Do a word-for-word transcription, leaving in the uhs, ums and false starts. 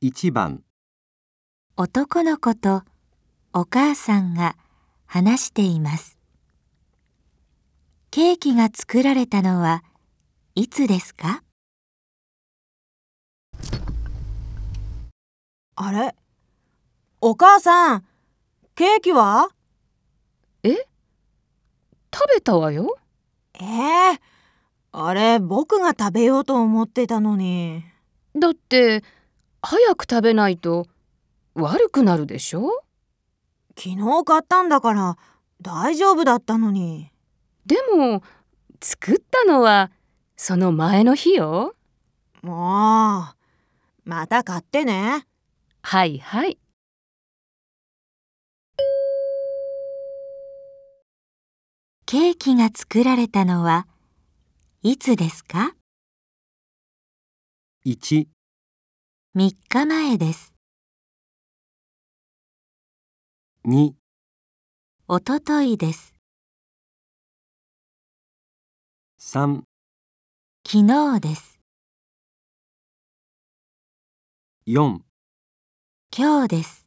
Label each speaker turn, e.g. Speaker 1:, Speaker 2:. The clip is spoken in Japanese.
Speaker 1: いちばん
Speaker 2: 男の子とお母さんが話しています。ケーキが作られたのはいつですか？
Speaker 3: あれ、お母さん、ケーキは？
Speaker 4: え？食べたわよ。
Speaker 3: ええ、あれ、僕が食べようと思ってたのに。
Speaker 4: だって早く食べないと悪くなるでしょ。
Speaker 3: 昨日買ったんだから大丈夫だったのに。
Speaker 4: でも作ったのはその前の日よ。
Speaker 3: もう、また買ってね。
Speaker 4: はいはい。
Speaker 2: ケーキが作られたのはいつですか？
Speaker 1: いち、
Speaker 2: みっかまえです。
Speaker 1: に、
Speaker 2: おとといです。
Speaker 1: さん、
Speaker 2: 昨日です。
Speaker 1: よん
Speaker 2: 今日です。